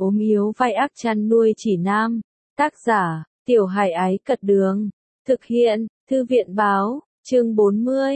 ốm yếu vai ác chăn nuôi chỉ nam. Tác giả, Tiểu Hải Ái Cật Đường. Thực hiện, Thư viện Báo, chương 40,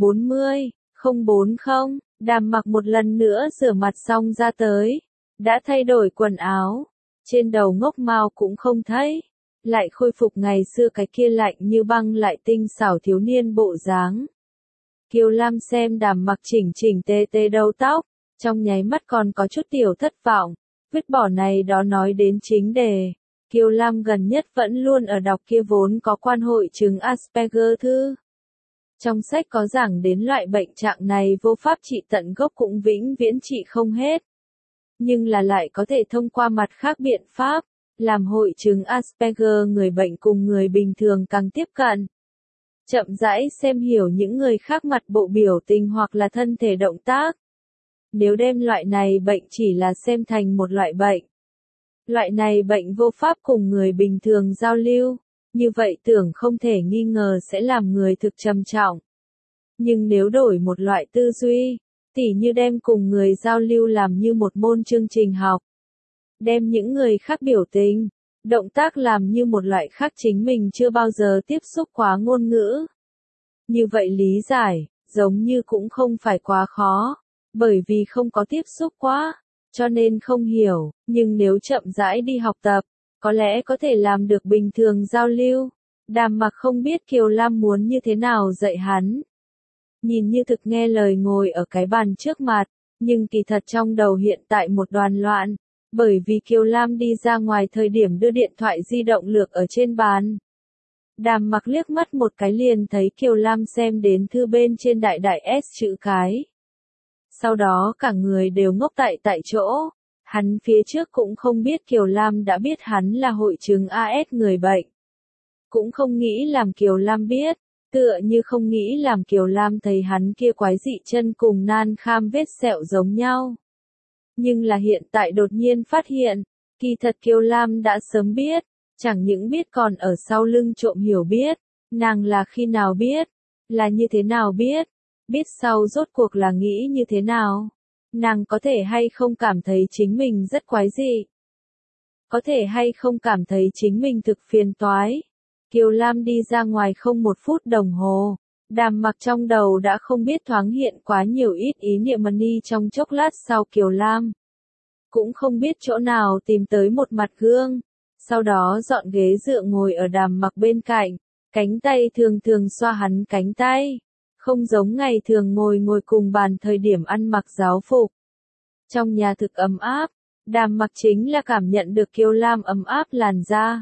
040, Đàm Mặc một lần nữa rửa mặt xong ra tới. Đã thay đổi quần áo. Trên đầu ngốc mao cũng không thấy. Lại khôi phục ngày xưa cái kia lạnh như băng lại tinh xảo thiếu niên bộ dáng. Kiều Lam xem Đàm Mặc chỉnh chỉnh tề tề đầu tóc, trong nháy mắt còn có chút tiểu thất vọng. Vứt bỏ này đó nói đến chính đề. Kiều Lam gần nhất vẫn luôn ở đọc kia vốn có quan hội chứng Asperger thư. Trong sách có giảng đến loại bệnh trạng này vô pháp trị tận gốc cũng vĩnh viễn trị không hết. Nhưng là lại có thể thông qua mặt khác biện pháp, làm hội chứng Asperger người bệnh cùng người bình thường càng tiếp cận. Chậm rãi xem hiểu những người khác mặt bộ biểu tình hoặc là thân thể động tác. Nếu đem loại này bệnh chỉ là xem thành một loại bệnh. Loại này bệnh vô pháp cùng người bình thường giao lưu, như vậy tưởng không thể nghi ngờ sẽ làm người thực trầm trọng. Nhưng nếu đổi một loại tư duy, tỉ như đem cùng người giao lưu làm như một môn chương trình học. Đem những người khác biểu tình, động tác làm như một loại khác chính mình chưa bao giờ tiếp xúc quá ngôn ngữ. Như vậy lý giải, giống như cũng không phải quá khó, bởi vì không có tiếp xúc quá, cho nên không hiểu, nhưng nếu chậm rãi đi học tập, có lẽ có thể làm được bình thường giao lưu. Đàm Mặc không biết Kiều Lam muốn như thế nào dạy hắn. Nhìn như thực nghe lời ngồi ở cái bàn trước mặt, nhưng kỳ thật trong đầu hiện tại một đoàn loạn, bởi vì Kiều Lam đi ra ngoài thời điểm đưa điện thoại di động lược ở trên bàn. Đàm Mặc liếc mắt một cái liền thấy Kiều Lam xem đến thư bên trên đại đại S chữ cái. Sau đó cả người đều ngốc tại chỗ. Hắn phía trước cũng không biết Kiều Lam đã biết hắn là hội chứng AS người bệnh. Cũng không nghĩ làm Kiều Lam biết, tựa như không nghĩ làm Kiều Lam thấy hắn kia quái dị chân cùng nan kham vết sẹo giống nhau. Nhưng là hiện tại đột nhiên phát hiện, kỳ thật Kiều Lam đã sớm biết, chẳng những biết còn ở sau lưng trộm hiểu biết, nàng là khi nào biết, là như thế nào biết sau rốt cuộc là nghĩ như thế nào. Nàng có thể hay không cảm thấy chính mình rất quái dị? Có thể hay không cảm thấy chính mình thực phiền toái? Kiều Lam đi ra ngoài không 1 phút đồng hồ. Đàm Mặc trong đầu đã không biết thoáng hiện quá nhiều ít ý niệm money trong chốc lát sau Kiều Lam. Cũng không biết chỗ nào tìm tới một mặt gương. Sau đó dọn ghế dựa ngồi ở Đàm Mặc bên cạnh. Cánh tay thường thường xoa hắn cánh tay. Không giống ngày thường ngồi cùng bàn thời điểm ăn mặc giáo phục. Trong nhà thực ấm áp, Đàm Mặc chính là cảm nhận được Kiều Lam ấm áp làn da.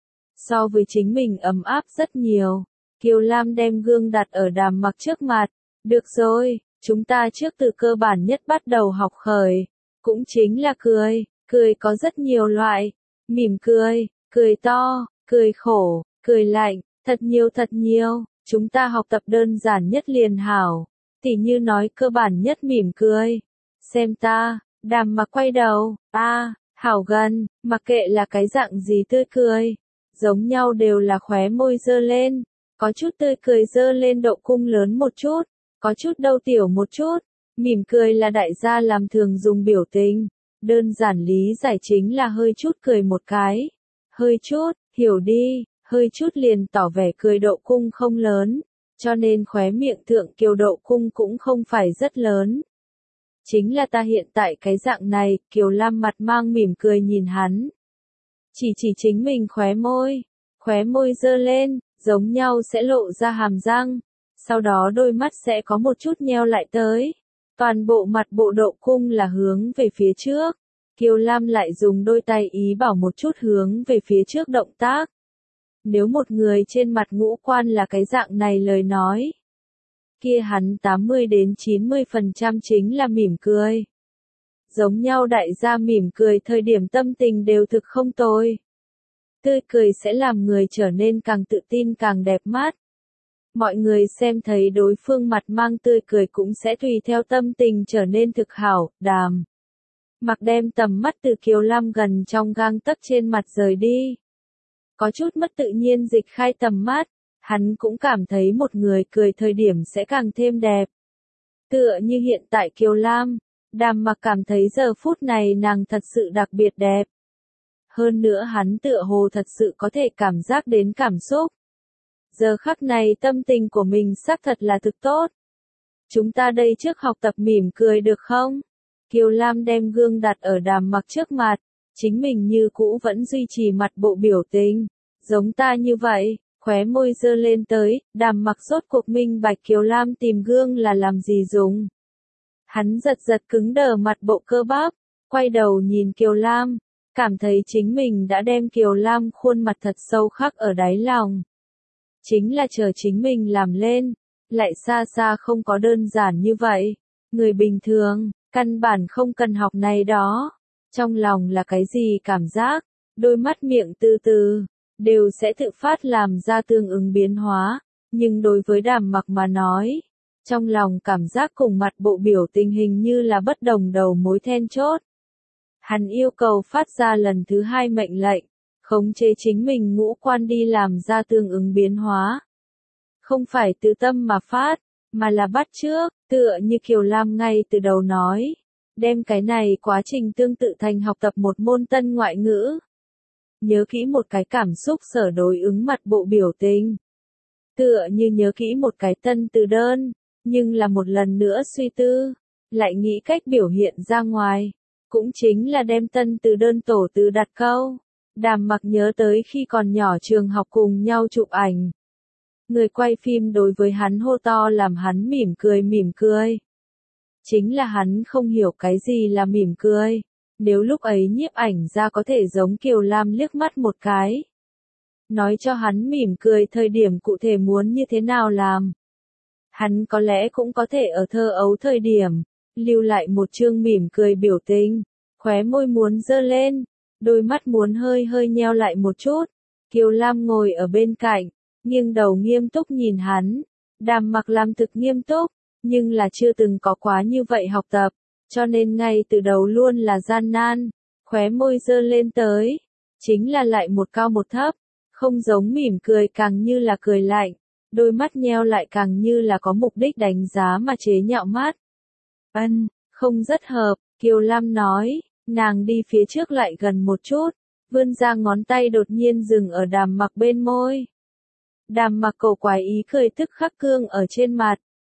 So với chính mình ấm áp rất nhiều. Kiều Lam đem gương đặt ở Đàm Mặc trước mặt. Được rồi, chúng ta trước từ cơ bản nhất bắt đầu học khởi. Cũng chính là cười. Cười có rất nhiều loại. Mỉm cười, cười to, cười khổ, cười lạnh, thật nhiều. Chúng ta học tập đơn giản nhất liền hảo. Tỉ như nói cơ bản nhất mỉm cười. Xem ta, Đàm Mặc quay đầu, hảo gần, mặc kệ là cái dạng gì tươi cười. Giống nhau đều là khóe môi dơ lên. Có chút tươi cười dơ lên độ cung lớn một chút. Có chút đâu tiểu một chút. Mỉm cười là đại gia làm thường dùng biểu tình. Đơn giản lý giải chính là hơi chút cười một cái. Hơi chút, hiểu đi. Hơi chút liền tỏ vẻ cười độ cung không lớn, cho nên khóe miệng thượng Kiều độ cung cũng không phải rất lớn. Chính là ta hiện tại cái dạng này, Kiều Lam mặt mang mỉm cười nhìn hắn. Chỉ chính mình khóe môi dơ lên, giống nhau sẽ lộ ra hàm răng, sau đó đôi mắt sẽ có một chút nheo lại tới. Toàn bộ mặt bộ độ cung là hướng về phía trước, Kiều Lam lại dùng đôi tay ý bảo một chút hướng về phía trước động tác. Nếu một người trên mặt ngũ quan là cái dạng này lời nói, kia hắn 80 đến 90% chính là mỉm cười. Giống nhau đại gia mỉm cười thời điểm tâm tình đều thực không tồi. Tươi cười sẽ làm người trở nên càng tự tin càng đẹp mắt. Mọi người xem thấy đối phương mặt mang tươi cười cũng sẽ tùy theo tâm tình trở nên thực hảo. Đàm Mặc đem tầm mắt từ Kiều Lam gần trong gang tấc trên mặt rời đi. Có chút mất tự nhiên dịch khai tầm mắt, hắn cũng cảm thấy một người cười thời điểm sẽ càng thêm đẹp. Tựa như hiện tại Kiều Lam, Đàm Mặc cảm thấy giờ phút này nàng thật sự đặc biệt đẹp. Hơn nữa hắn tựa hồ thật sự có thể cảm giác đến cảm xúc. Giờ khắc này tâm tình của mình xác thật là thực tốt. Chúng ta đây trước học tập mỉm cười được không? Kiều Lam đem gương đặt ở Đàm Mặc trước mặt, chính mình như cũ vẫn duy trì mặt bộ biểu tình. Giống ta như vậy, khóe môi giơ lên tới, Đàm Mặc rốt cuộc minh bạch Kiều Lam tìm gương là làm gì dùng. Hắn giật giật cứng đờ mặt bộ cơ bắp, quay đầu nhìn Kiều Lam, cảm thấy chính mình đã đem Kiều Lam khuôn mặt thật sâu khắc ở đáy lòng. Chính là chờ chính mình làm lên, lại xa xa không có đơn giản như vậy. Người bình thường, căn bản không cần học này đó. Trong lòng là cái gì cảm giác, đôi mắt miệng từ từ, đều sẽ tự phát làm ra tương ứng biến hóa. Nhưng đối với Đàm Mặc mà nói, trong lòng cảm giác cùng mặt bộ biểu tình hình như là bất đồng đầu mối then chốt. Hắn yêu cầu phát ra lần thứ 2 mệnh lệnh, khống chế chính mình ngũ quan đi làm ra tương ứng biến hóa. Không phải tự tâm mà phát, mà là bắt chước, tựa như Kiều Lam ngay từ đầu nói. Đem cái này quá trình tương tự thành học tập một môn tân ngoại ngữ. Nhớ kỹ một cái cảm xúc sở đối ứng mặt bộ biểu tình. Tựa như nhớ kỹ một cái tân từ đơn, nhưng là một lần nữa suy tư, lại nghĩ cách biểu hiện ra ngoài. Cũng chính là đem tân từ đơn tổ từ đặt câu. Đàm Mặc nhớ tới khi còn nhỏ trường học cùng nhau chụp ảnh. Người quay phim đối với hắn hô to làm hắn mỉm cười mỉm cười. Chính là hắn không hiểu cái gì là mỉm cười. Nếu lúc ấy nhiếp ảnh ra có thể giống Kiều Lam liếc mắt một cái. Nói cho hắn mỉm cười thời điểm cụ thể muốn như thế nào làm. Hắn có lẽ cũng có thể ở thơ ấu thời điểm, lưu lại một chương mỉm cười biểu tình, khóe môi muốn giơ lên, đôi mắt muốn hơi hơi nheo lại một chút. Kiều Lam ngồi ở bên cạnh, nghiêng đầu nghiêm túc nhìn hắn. Đàm Mặc làm thực nghiêm túc, nhưng là chưa từng có quá như vậy học tập, cho nên ngay từ đầu luôn là gian nan, khóe môi giơ lên tới, chính là lại một cao một thấp, không giống mỉm cười càng như là cười lạnh, đôi mắt nheo lại càng như là có mục đích đánh giá mà chế nhạo mắt. Không rất hợp, Kiều Lam nói, nàng đi phía trước lại gần một chút, vươn ra ngón tay đột nhiên dừng ở Đàm Mặc bên môi. Đàm Mặc cổ quái ý cười tức khắc cương ở trên mặt.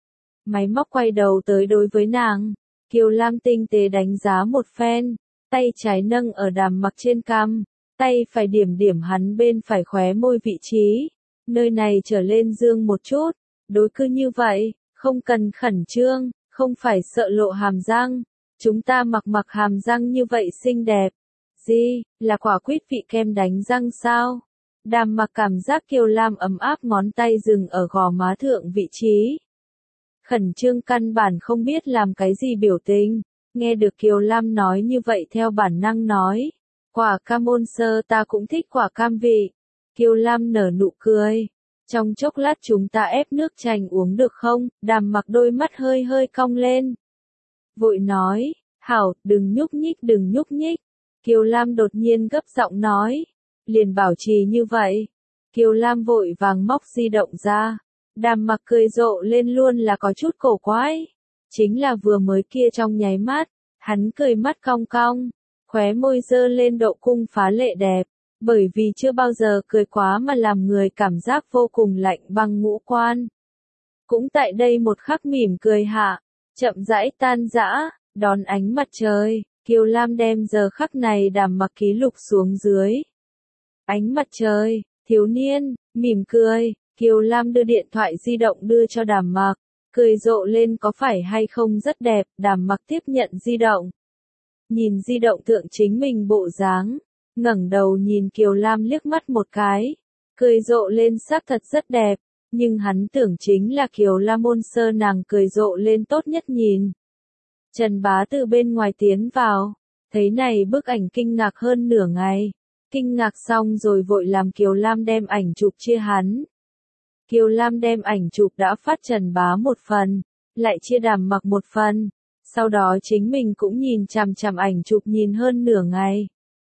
Máy móc quay đầu tới đối với nàng, Kiều Lam tinh tế đánh giá một phen, tay trái nâng ở Đàm Mặc trên cằm, tay phải điểm điểm hắn bên phải khóe môi vị trí, nơi này trở lên dương một chút, đối cứ như vậy, không cần khẩn trương, không phải sợ lộ hàm răng, chúng ta mặc hàm răng như vậy xinh đẹp. Gì, là quả quýt vị kem đánh răng sao? Đàm Mặc cảm giác Kiều Lam ấm áp ngón tay dừng ở gò má thượng vị trí. Khẩn trương căn bản không biết làm cái gì biểu tình, nghe được Kiều Lam nói như vậy theo bản năng nói. Quả cam ôn sơ ta cũng thích quả cam vị. Kiều Lam nở nụ cười. Trong chốc lát chúng ta ép nước chanh uống được không? Đàm Mặc đôi mắt hơi hơi cong lên. Vội nói, hảo, đừng nhúc nhích. Kiều Lam đột nhiên gấp giọng nói. Liền bảo trì như vậy. Kiều Lam vội vàng móc di động ra. Đàm Mặc cười rộ lên luôn là có chút cổ quái. Chính là vừa mới kia trong nháy mắt, hắn cười mắt cong cong, khóe môi giơ lên độ cung phá lệ đẹp, bởi vì chưa bao giờ cười quá mà làm người cảm giác vô cùng lạnh băng ngũ quan. Cũng tại đây một khắc mỉm cười hạ, chậm rãi tan rã, đón ánh mặt trời, Kiều Lam đem giờ khắc này Đàm Mặc ký lục xuống dưới. Ánh mặt trời, thiếu niên, mỉm cười. Kiều Lam đưa điện thoại di động đưa cho Đàm Mặc, cười rộ lên có phải hay không rất đẹp. Đàm Mặc tiếp nhận di động. Nhìn di động thượng chính mình bộ dáng, ngẩng đầu nhìn Kiều Lam liếc mắt một cái, cười rộ lên xác thật rất đẹp, nhưng hắn tưởng chính là Kiều Lam ôn sơ nàng cười rộ lên tốt nhất nhìn. Trần Bá từ bên ngoài tiến vào, thấy này bức ảnh kinh ngạc hơn nửa ngày, kinh ngạc xong rồi vội làm Kiều Lam đem ảnh chụp chia hắn. Kiều Lam đem ảnh chụp đã phát Trần Bá một phần, lại chia Đàm Mặc một phần, sau đó chính mình cũng nhìn chằm chằm ảnh chụp nhìn hơn nửa ngày.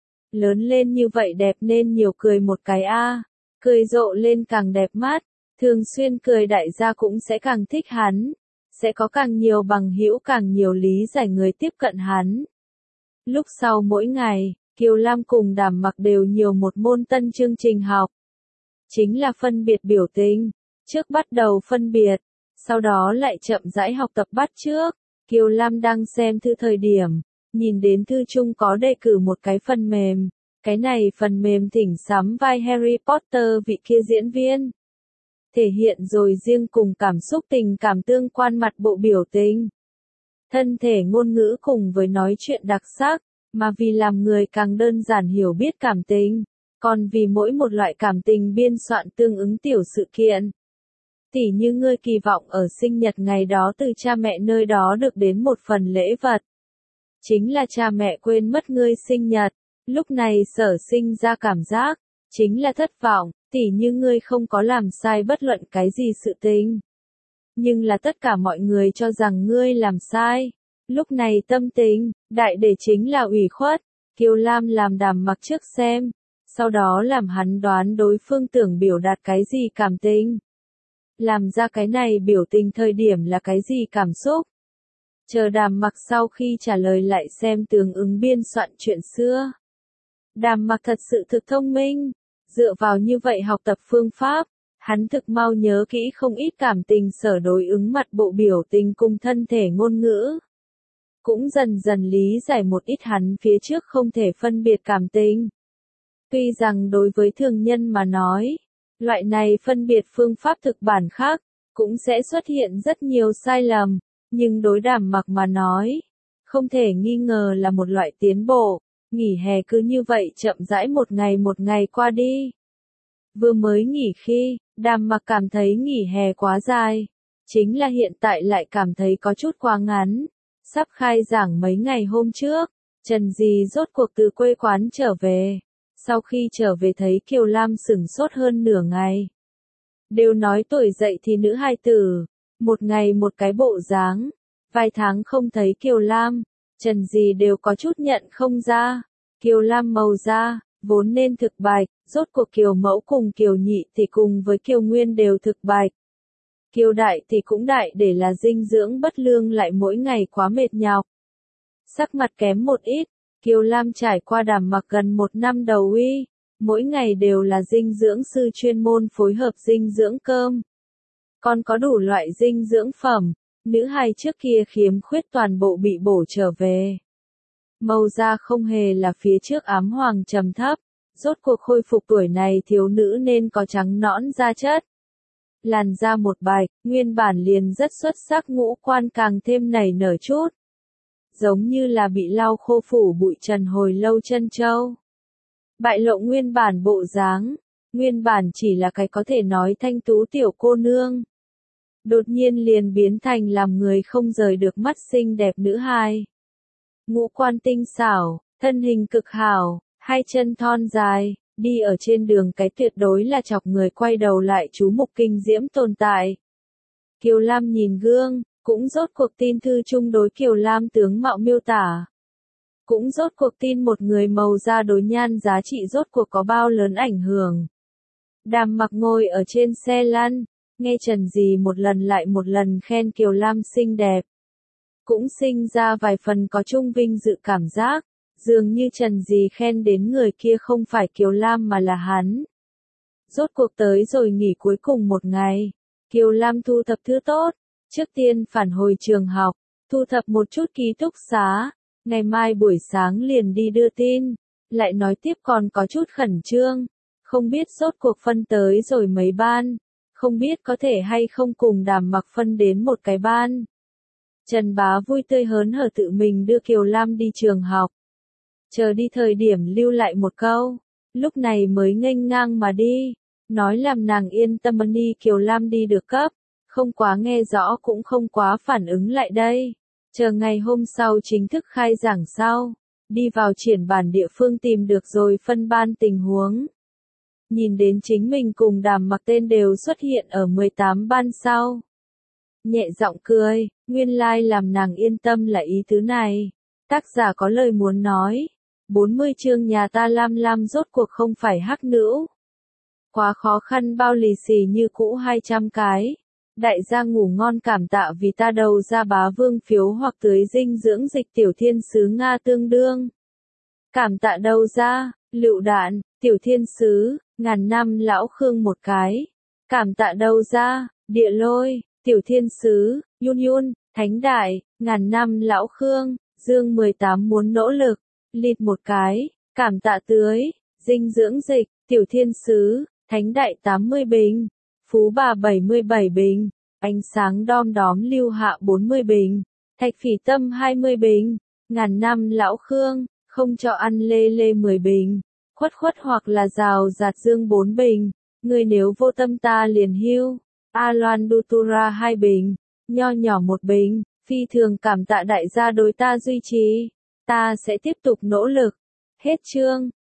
Lớn lên như vậy đẹp nên nhiều cười một cái a, cười rộ lên càng đẹp mắt, thường xuyên cười đại gia cũng sẽ càng thích hắn. sẽ có càng nhiều bằng hữu càng nhiều lý giải người tiếp cận hắn. Lúc sau mỗi ngày, Kiều Lam cùng Đàm Mặc đều nhiều một môn tân chương trình học. Chính là phân biệt biểu tình. Trước bắt đầu phân biệt, sau đó lại chậm rãi học tập bắt chước. Kiều Lam đang xem thư thời điểm, nhìn đến thư chung có đề cử một cái phần mềm. Cái này phần mềm thỉnh sắm vai Harry Potter vị kia diễn viên. Thể hiện rồi riêng cùng cảm xúc tình cảm tương quan mặt bộ biểu tình. Thân thể ngôn ngữ cùng với nói chuyện đặc sắc, mà vì làm người càng đơn giản hiểu biết cảm tình, còn vì mỗi một loại cảm tình biên soạn tương ứng tiểu sự kiện. Tỉ như ngươi kỳ vọng ở sinh nhật ngày đó từ cha mẹ nơi đó được đến một phần lễ vật. Chính là cha mẹ quên mất ngươi sinh nhật, lúc này sở sinh ra cảm giác, chính là thất vọng, tỉ như ngươi không có làm sai bất luận cái gì sự tình. Nhưng là tất cả mọi người cho rằng ngươi làm sai. Lúc này tâm tình, đại để chính là ủy khuất, Kiều Lam làm Đàm Mặc trước xem, sau đó làm hắn đoán đối phương tưởng biểu đạt cái gì cảm tình. Làm ra cái này biểu tình thời điểm là cái gì cảm xúc. Chờ Đàm Mặc sau khi trả lời lại xem tương ứng biên soạn chuyện xưa. Đàm Mặc thật sự thực thông minh, dựa vào như vậy học tập phương pháp, hắn thực mau nhớ kỹ không ít cảm tình sở đối ứng mặt bộ biểu tình cùng thân thể ngôn ngữ. Cũng dần dần lý giải một ít hắn phía trước không thể phân biệt cảm tình. Tuy rằng đối với thường nhân mà nói, loại này phân biệt phương pháp thực bản khác, cũng sẽ xuất hiện rất nhiều sai lầm, nhưng đối Đàm Mặc mà nói, không thể nghi ngờ là một loại tiến bộ. Nghỉ hè cứ như vậy chậm rãi một ngày qua đi. Vừa mới nghỉ khi, Đàm Mặc cảm thấy nghỉ hè quá dài, chính là hiện tại lại cảm thấy có chút quá ngắn. Sắp khai giảng mấy ngày hôm trước, Trần Dì rốt cuộc từ quê quán trở về. Sau khi trở về thấy Kiều Lam sửng sốt hơn nửa ngày. Đều nói tuổi dậy thì nữ hài tử, một ngày một cái bộ dáng, vài tháng không thấy Kiều Lam, Trần Dì đều có chút nhận không ra. Kiều Lam màu da, vốn nên thực bạch, rốt cuộc Kiều Mẫu cùng Kiều Nhị thì cùng với Kiều Nguyên đều thực bạch. Kiều Đại thì cũng đại để là dinh dưỡng bất lương lại mỗi ngày quá mệt nhọc. Sắc mặt kém một ít, Kiều Lam trải qua Đàm Mặc gần một năm đầu uy, mỗi ngày đều là dinh dưỡng sư chuyên môn phối hợp dinh dưỡng cơm. Còn có đủ loại dinh dưỡng phẩm, nữ hài trước kia khiếm khuyết toàn bộ bị bổ trở về. Màu da không hề là phía trước ám hoàng trầm thấp, rốt cuộc khôi phục tuổi này thiếu nữ nên có trắng nõn da chất. Làn da một bạch, nguyên bản liền rất xuất sắc ngũ quan càng thêm nảy nở chút. Giống như là bị lau khô phủ bụi trần hồi lâu chân châu. Bại lộ nguyên bản bộ dáng, nguyên bản chỉ là cái có thể nói thanh tú tiểu cô nương. Đột nhiên liền biến thành làm người không rời được mắt xinh đẹp nữ hài. Ngũ quan tinh xảo, thân hình cực hảo, hai chân thon dài, đi ở trên đường cái tuyệt đối là chọc người quay đầu lại chú mục kinh diễm tồn tại. Kiều Lam nhìn gương, cũng rốt cuộc tin thư chung đối Kiều Lam tướng mạo miêu tả. Cũng rốt cuộc tin một người màu da đối nhan giá trị rốt cuộc có bao lớn ảnh hưởng. Đàm Mặc ngồi ở trên xe lăn, nghe Trần Dì một lần lại một lần khen Kiều Lam xinh đẹp. Cũng sinh ra vài phần có chung vinh dự cảm giác, dường như Trần Dì khen đến người kia không phải Kiều Lam mà là hắn. Rốt cuộc tới rồi nghỉ cuối cùng một ngày, Kiều Lam thu thập thứ tốt, trước tiên phản hồi trường học, thu thập một chút ký túc xá, ngày mai buổi sáng liền đi đưa tin, lại nói tiếp còn có chút khẩn trương, không biết rốt cuộc phân tới rồi mấy ban, không biết có thể hay không cùng Đàm Mặc phân đến một cái ban. Trần Bá vui tươi hớn hở tự mình đưa Kiều Lam đi trường học. Chờ đi thời điểm lưu lại một câu, lúc này mới nghênh ngang mà đi, nói làm nàng yên tâm đi Kiều Lam đi được cấp, không quá nghe rõ cũng không quá phản ứng lại đây. Chờ ngày hôm sau chính thức khai giảng sau, đi vào triển bản địa phương tìm được rồi phân ban tình huống. Nhìn đến chính mình cùng Đàm Mặc tên đều xuất hiện ở 18 ban sau. Nhẹ giọng cười, nguyên lai làm nàng yên tâm là ý tứ này. Tác giả có lời muốn nói. 40 chương nhà ta Lam Lam rốt cuộc không phải hắc nữ. Quá khó khăn bao lì xì như cũ 200 cái. Đại gia ngủ ngon, cảm tạ vì ta đầu ra bá vương phiếu hoặc tưới dinh dưỡng dịch tiểu thiên sứ Nga tương đương. Cảm tạ đầu ra, lựu đạn, tiểu thiên sứ, ngàn năm lão Khương một cái. Cảm tạ đầu ra, địa lôi, tiểu thiên sứ, Yun Yun, thánh đại, ngàn năm lão Khương, dương 18 muốn nỗ lực, lịt một cái. Cảm tạ tưới, dinh dưỡng dịch, tiểu thiên sứ, thánh đại 80 bình, phú bà 77 bình, ánh sáng đom đóm lưu hạ 40 bình, thạch phỉ tâm 20 bình, ngàn năm lão Khương, không cho ăn lê lê 10 bình, khuất khuất hoặc là rào rạt dương 4 bình, người nếu vô tâm ta liền hưu, A Loan Dutura 2 bình, nho nhỏ 1 bình, phi thường cảm tạ đại gia đối ta duy trì, ta sẽ tiếp tục nỗ lực. Hết chương.